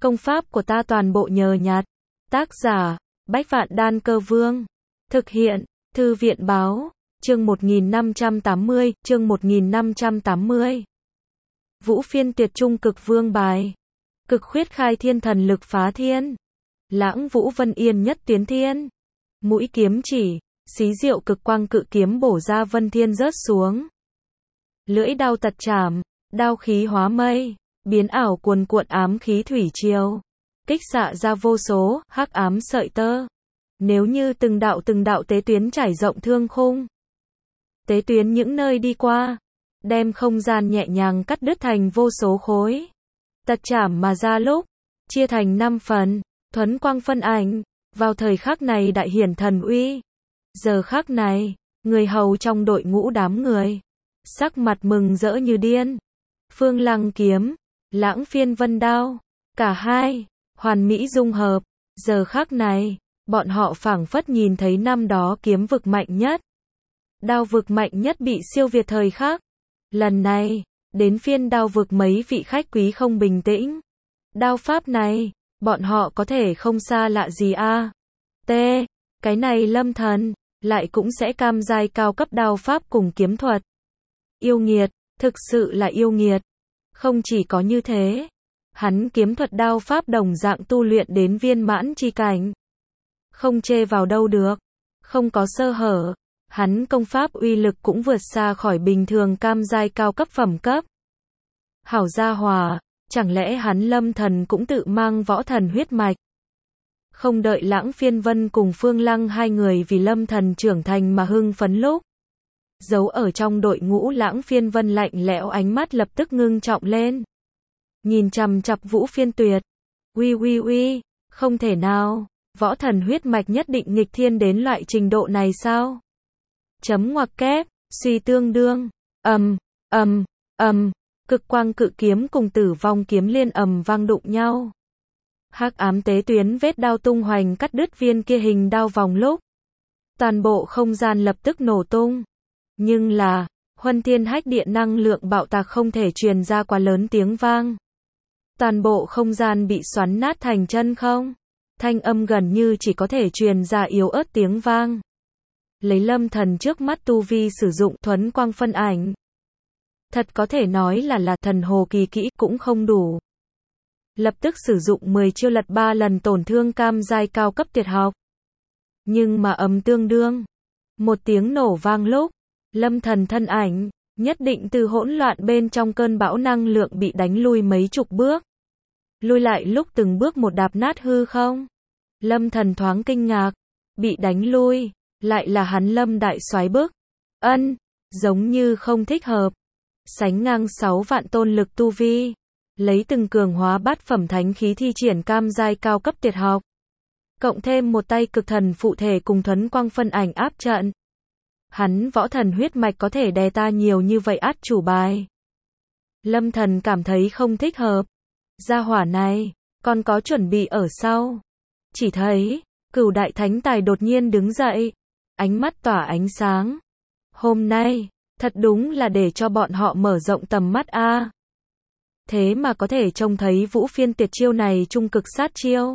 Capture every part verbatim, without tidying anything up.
Công pháp của ta toàn bộ nhờ nhặt. Tác giả, Bách Vạn Đan Cơ Vương. Thực hiện, Thư viện Báo. Chương một nghìn năm trăm tám mươi, chương một nghìn năm trăm tám mươi. Vũ phiên tuyệt trung cực vương bài. Cực khuyết khai thiên thần lực phá thiên. Lãng vũ vân yên nhất tiến thiên. Mũi kiếm chỉ, xí diệu cực quang cự kiếm bổ ra vân thiên rớt xuống. Lưỡi đao tật chảm, đao khí hóa mây, biến ảo cuồn cuộn ám khí thủy triều. Kích xạ ra vô số, hắc ám sợi tơ. Nếu như từng đạo từng đạo tế tuyến trải rộng thương khung. Tế tuyến những nơi đi qua, đem không gian nhẹ nhàng cắt đứt thành vô số khối. Tật chảm mà ra lúc, chia thành năm phần, thuấn quang phân ảnh, vào thời khắc này đại hiển thần uy. Giờ khắc này, người hầu trong đội ngũ đám người, sắc mặt mừng rỡ như điên. Phương Lăng kiếm, Lãng phiên vân đao, cả hai, hoàn mỹ dung hợp. Giờ khắc này, bọn họ phảng phất nhìn thấy năm đó kiếm vực mạnh nhất. Đao vực mạnh nhất bị siêu việt thời khắc. Lần này, đến phiên đao vực mấy vị khách quý không bình tĩnh. Đao pháp này, bọn họ có thể không xa lạ gì a. À? T. Cái này Lâm Thần, lại cũng sẽ cam giai cao cấp đao pháp cùng kiếm thuật. Yêu nghiệt, thực sự là yêu nghiệt. Không chỉ có như thế, hắn kiếm thuật đao pháp đồng dạng tu luyện đến viên mãn chi cảnh. Không chê vào đâu được, không có sơ hở. Hắn công pháp uy lực cũng vượt xa khỏi bình thường cam giai cao cấp phẩm cấp. Hảo gia hòa, chẳng lẽ hắn Lâm Thần cũng tự mang võ thần huyết mạch? Không đợi Lãng phiên vân cùng Phương Lăng hai người vì Lâm Thần trưởng thành mà hưng phấn lúc. Giấu ở trong đội ngũ Lãng phiên vân lạnh lẽo ánh mắt lập tức ngưng trọng lên. Nhìn chằm chặp Vũ phiên tuyệt. Uy uy uy, không thể nào, võ thần huyết mạch nhất định nghịch thiên đến loại trình độ này sao? Chấm ngoặc kép, suy tương đương, ầm, ầm, ầm, cực quang cự kiếm cùng tử vong kiếm liên ầm vang đụng nhau. Hắc ám tế tuyến vết đao tung hoành cắt đứt viên kia hình đao vòng lúc. Toàn bộ không gian lập tức nổ tung. Nhưng là, huân thiên hách điện năng lượng bạo tạc không thể truyền ra quá lớn tiếng vang. Toàn bộ không gian bị xoắn nát thành chân không. Thanh âm gần như chỉ có thể truyền ra yếu ớt tiếng vang. Lấy Lâm Thần trước mắt tu vi sử dụng thuấn quang phân ảnh. Thật có thể nói là là thần hồ kỳ kỹ cũng không đủ. Lập tức sử dụng mười chiêu lật ba lần tổn thương cam giai cao cấp tuyệt học. Nhưng mà ầm tương đương. Một tiếng nổ vang lúc, Lâm Thần thân ảnh, nhất định từ hỗn loạn bên trong cơn bão năng lượng bị đánh lui mấy chục bước. Lui lại lúc từng bước một đạp nát hư không. Lâm Thần thoáng kinh ngạc, bị đánh lui, lại là hắn Lâm đại soái bức. Ân, giống như không thích hợp. Sánh ngang sáu vạn tôn lực tu vi, lấy từng cường hóa bát phẩm thánh khí thi triển cam giai cao cấp tuyệt học. Cộng thêm một tay cực thần phụ thể cùng thuấn quang phân ảnh áp trận. Hắn võ thần huyết mạch có thể đè ta nhiều như vậy át chủ bài. Lâm Thần cảm thấy không thích hợp. Gia hỏa này, còn có chuẩn bị ở sau. Chỉ thấy, Cửu đại thánh tài đột nhiên đứng dậy. Ánh mắt tỏa ánh sáng. Hôm nay, thật đúng là để cho bọn họ mở rộng tầm mắt a. À. Thế mà có thể trông thấy Vũ phiên tuyệt chiêu này trung cực sát chiêu.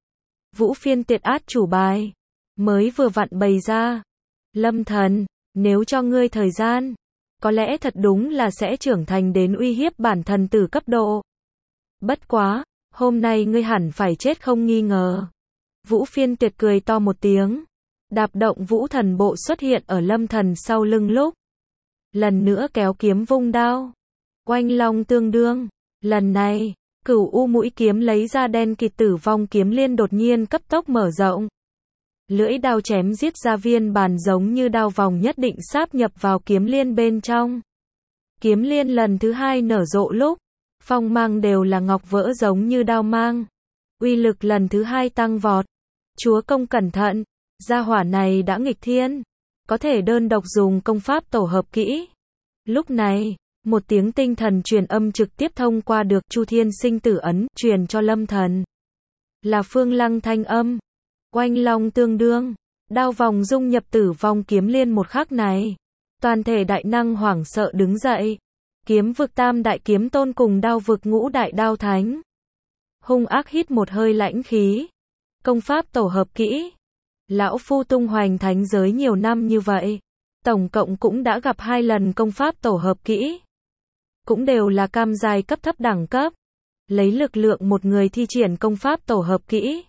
Vũ phiên tuyệt át chủ bài. Mới vừa vặn bày ra. Lâm Thần, nếu cho ngươi thời gian, có lẽ thật đúng là sẽ trưởng thành đến uy hiếp bản thần tử cấp độ. Bất quá, hôm nay ngươi hẳn phải chết không nghi ngờ. Vũ phiên tuyệt cười to một tiếng. Đạp động vũ thần bộ xuất hiện ở Lâm Thần sau lưng lúc. Lần nữa kéo kiếm vung đao. Oanh long tương đương. Lần này, cửu u mũi kiếm lấy ra đen kịt tử vong kiếm liên đột nhiên cấp tốc mở rộng. Lưỡi đao chém giết ra viên bàn giống như đao vòng nhất định sáp nhập vào kiếm liên bên trong. Kiếm liên lần thứ hai nở rộ lúc. Phong mang đều là ngọc vỡ giống như đao mang. Uy lực lần thứ hai tăng vọt. Chúa công cẩn thận. Gia hỏa này đã nghịch thiên, có thể đơn độc dùng công pháp tổ hợp kỹ. Lúc này, một tiếng tinh thần truyền âm trực tiếp thông qua được Chu Thiên sinh tử ấn, truyền cho Lâm Thần. Là Phương Lăng thanh âm. Oanh long tương đương, đao vòng dung nhập tử vong kiếm liên một khắc này. Toàn thể đại năng hoảng sợ đứng dậy. Kiếm vực tam đại kiếm tôn cùng đao vực ngũ đại đao thánh. hung ác hít một hơi lãnh khí. Công pháp tổ hợp kỹ. Lão phu tung hoành thánh giới nhiều năm như vậy, tổng cộng cũng đã gặp hai lần công pháp tổ hợp kỹ. Cũng đều là cam giai cấp thấp đẳng cấp. Lấy lực lượng một người thi triển công pháp tổ hợp kỹ.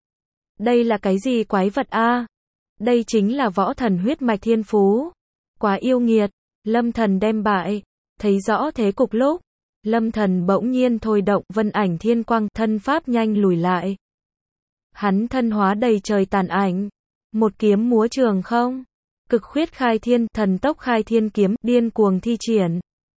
Đây là cái gì quái vật a? Đây chính là võ thần huyết mạch thiên phú. Quá yêu nghiệt. Lâm Thần đem bại. Thấy rõ thế cục lúc, Lâm Thần bỗng nhiên thôi động vân ảnh thiên quang, thân pháp nhanh lùi lại. Hắn thân hóa đầy trời tàn ảnh, một kiếm múa trường không, cực khuyết khai thiên, thần tốc khai thiên kiếm, điên cuồng thi triển.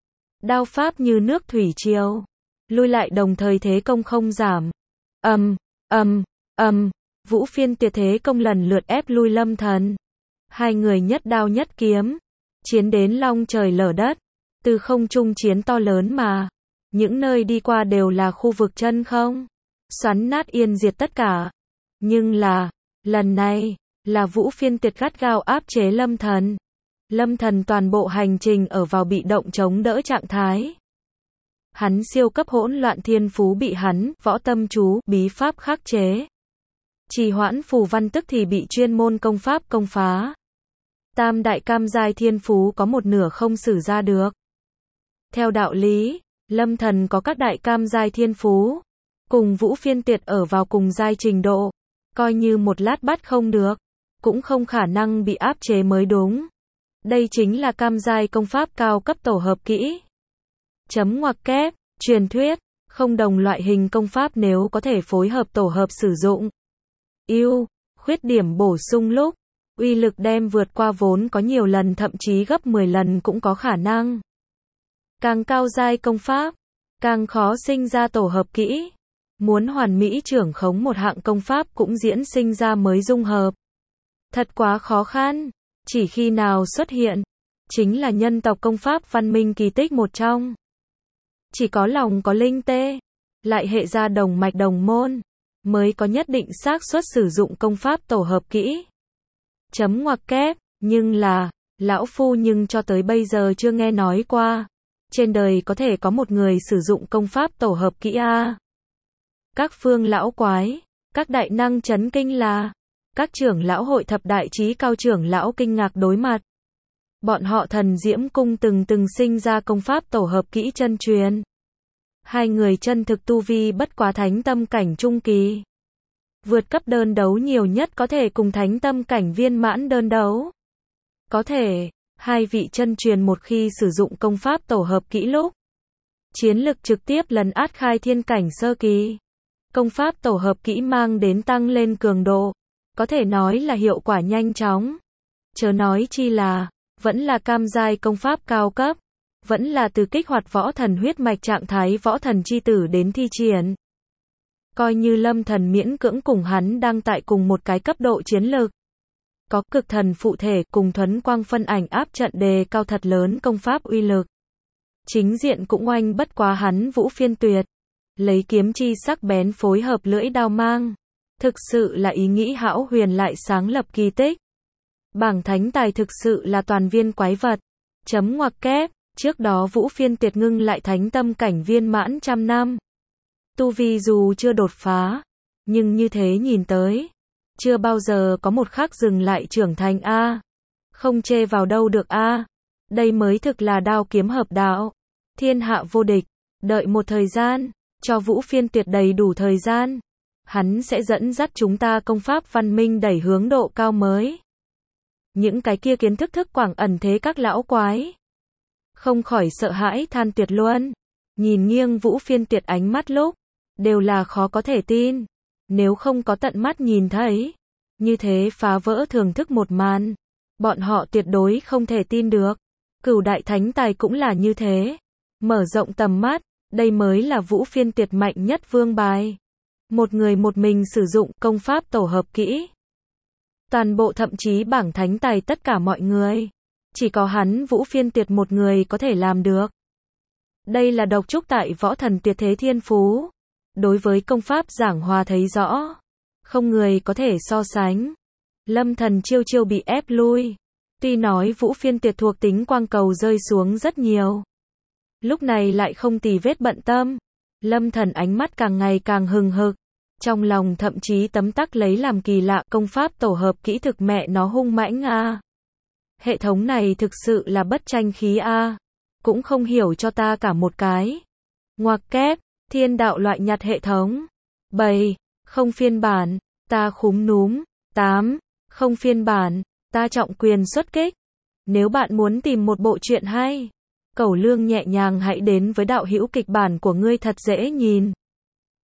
Đao pháp như nước thủy triều, lui lại đồng thời thế công không giảm. Ầm, ầm, ầm, Vũ Phiên Tuyệt thế công lần lượt ép lui Lâm Thần. Hai người nhất đao nhất kiếm, chiến đến long trời lở đất, từ không trung chiến to lớn mà, những nơi đi qua đều là khu vực chân không, xoắn nát yên diệt tất cả. Nhưng là, lần này, là Vũ Phiên Tuyệt gắt gao áp chế Lâm Thần. Lâm Thần toàn bộ hành trình ở vào bị động chống đỡ trạng thái. Hắn siêu cấp hỗn loạn thiên phú bị hắn, võ tâm chú, bí pháp khắc chế. Trì hoãn phù văn tức thì bị chuyên môn công pháp công phá. Tam đại cam giai thiên phú có một nửa không sử ra được. Theo đạo lý, Lâm Thần có các đại cam giai thiên phú, cùng Vũ Phiên Tuyệt ở vào cùng giai trình độ, coi như một lát bắt không được, cũng không khả năng bị áp chế mới đúng. Đây chính là cam giai công pháp cao cấp tổ hợp kỹ. Chấm ngoặc kép, truyền thuyết, không đồng loại hình công pháp nếu có thể phối hợp tổ hợp sử dụng. Ưu, khuyết điểm bổ sung lúc, uy lực đem vượt qua vốn có nhiều lần thậm chí gấp mười lần cũng có khả năng. Càng cao giai công pháp, càng khó sinh ra tổ hợp kỹ. Muốn hoàn mỹ trưởng khống một hạng công pháp cũng diễn sinh ra mới dung hợp. Thật quá khó khăn, chỉ khi nào xuất hiện, chính là nhân tộc công pháp văn minh kỳ tích một trong. Chỉ có lòng có linh tê, lại hệ ra đồng mạch đồng môn, mới có nhất định xác suất sử dụng công pháp tổ hợp kỹ. Chấm ngoặc kép, nhưng là, lão phu nhưng cho tới bây giờ chưa nghe nói qua. Trên đời có thể có một người sử dụng công pháp tổ hợp kỹ a. Các phương lão quái, các đại năng chấn kinh là, các trưởng lão hội thập đại trí cao trưởng lão kinh ngạc đối mặt. Bọn họ thần diễm cung từng từng sinh ra công pháp tổ hợp kỹ chân truyền. Hai người chân thực tu vi bất quá thánh tâm cảnh trung kỳ. Vượt cấp đơn đấu nhiều nhất có thể cùng thánh tâm cảnh viên mãn đơn đấu. Có thể, hai vị chân truyền một khi sử dụng công pháp tổ hợp kỹ lúc, chiến lực trực tiếp lấn át khai thiên cảnh sơ kỳ. Công pháp tổ hợp kỹ mang đến tăng lên cường độ, có thể nói là hiệu quả nhanh chóng. Chớ nói chi là, vẫn là cam giai công pháp cao cấp, vẫn là từ kích hoạt võ thần huyết mạch trạng thái võ thần chi tử đến thi triển. Coi như Lâm Thần miễn cưỡng cùng hắn đang tại cùng một cái cấp độ chiến lực. Có cực thần phụ thể cùng thuấn quang phân ảnh áp trận đề cao thật lớn công pháp uy lực. Chính diện cũng oanh bất quá hắn Vũ Phiên Tuyệt. Lấy kiếm chi sắc bén phối hợp lưỡi đao mang. Thực sự là ý nghĩ hão huyền lại sáng lập kỳ tích. Bảng thánh tài thực sự là toàn viên quái vật. Chấm ngoặc kép, trước đó Vũ Phiên Tuyệt ngưng lại thánh tâm cảnh viên mãn trăm năm. Tu vi dù chưa đột phá, nhưng như thế nhìn tới, chưa bao giờ có một khắc dừng lại trưởng thành a. Không chê vào đâu được a. Đây mới thực là đao kiếm hợp đạo. Thiên hạ vô địch, đợi một thời gian, cho Vũ Phiên Tuyệt đầy đủ thời gian, hắn sẽ dẫn dắt chúng ta công pháp văn minh đẩy hướng độ cao mới. Những cái kia kiến thức thức quảng ẩn thế các lão quái, không khỏi sợ hãi than tuyệt luôn. Nhìn nghiêng Vũ Phiên Tuyệt ánh mắt lúc, đều là khó có thể tin. Nếu không có tận mắt nhìn thấy, như thế phá vỡ thưởng thức một màn, bọn họ tuyệt đối không thể tin được. Cửu đại thánh tài cũng là như thế. Mở rộng tầm mắt, đây mới là Vũ Phiên Tuyệt mạnh nhất vương bài. Một người một mình sử dụng công pháp tổ hợp kỹ. Toàn bộ thậm chí bảng thánh tài tất cả mọi người, chỉ có hắn Vũ Phiên Tuyệt một người có thể làm được. Đây là độc trúc tại võ thần tuyệt thế thiên phú. Đối với công pháp giảng hòa thấy rõ, không người có thể so sánh. Lâm Thần chiêu chiêu bị ép lui. Tuy nói Vũ Phiên Tuyệt thuộc tính quang cầu rơi xuống rất nhiều, lúc này lại không tì vết bận tâm. Lâm Thần ánh mắt càng ngày càng hừng hực. Trong lòng thậm chí tấm tắc lấy làm kỳ lạ, công pháp tổ hợp kỹ thực mẹ nó hung mãnh a. Hệ thống này thực sự là bất tranh khí a. Cũng không hiểu cho ta cả một cái. Ngoặc kép, thiên đạo loại nhặt hệ thống. bảy. Không phiên bản, ta khúm núm. tám. Không phiên bản, ta trọng quyền xuất kích. Nếu bạn muốn tìm một bộ truyện hay, cẩu lương nhẹ nhàng hãy đến với đạo hữu kịch bản của ngươi thật dễ nhìn.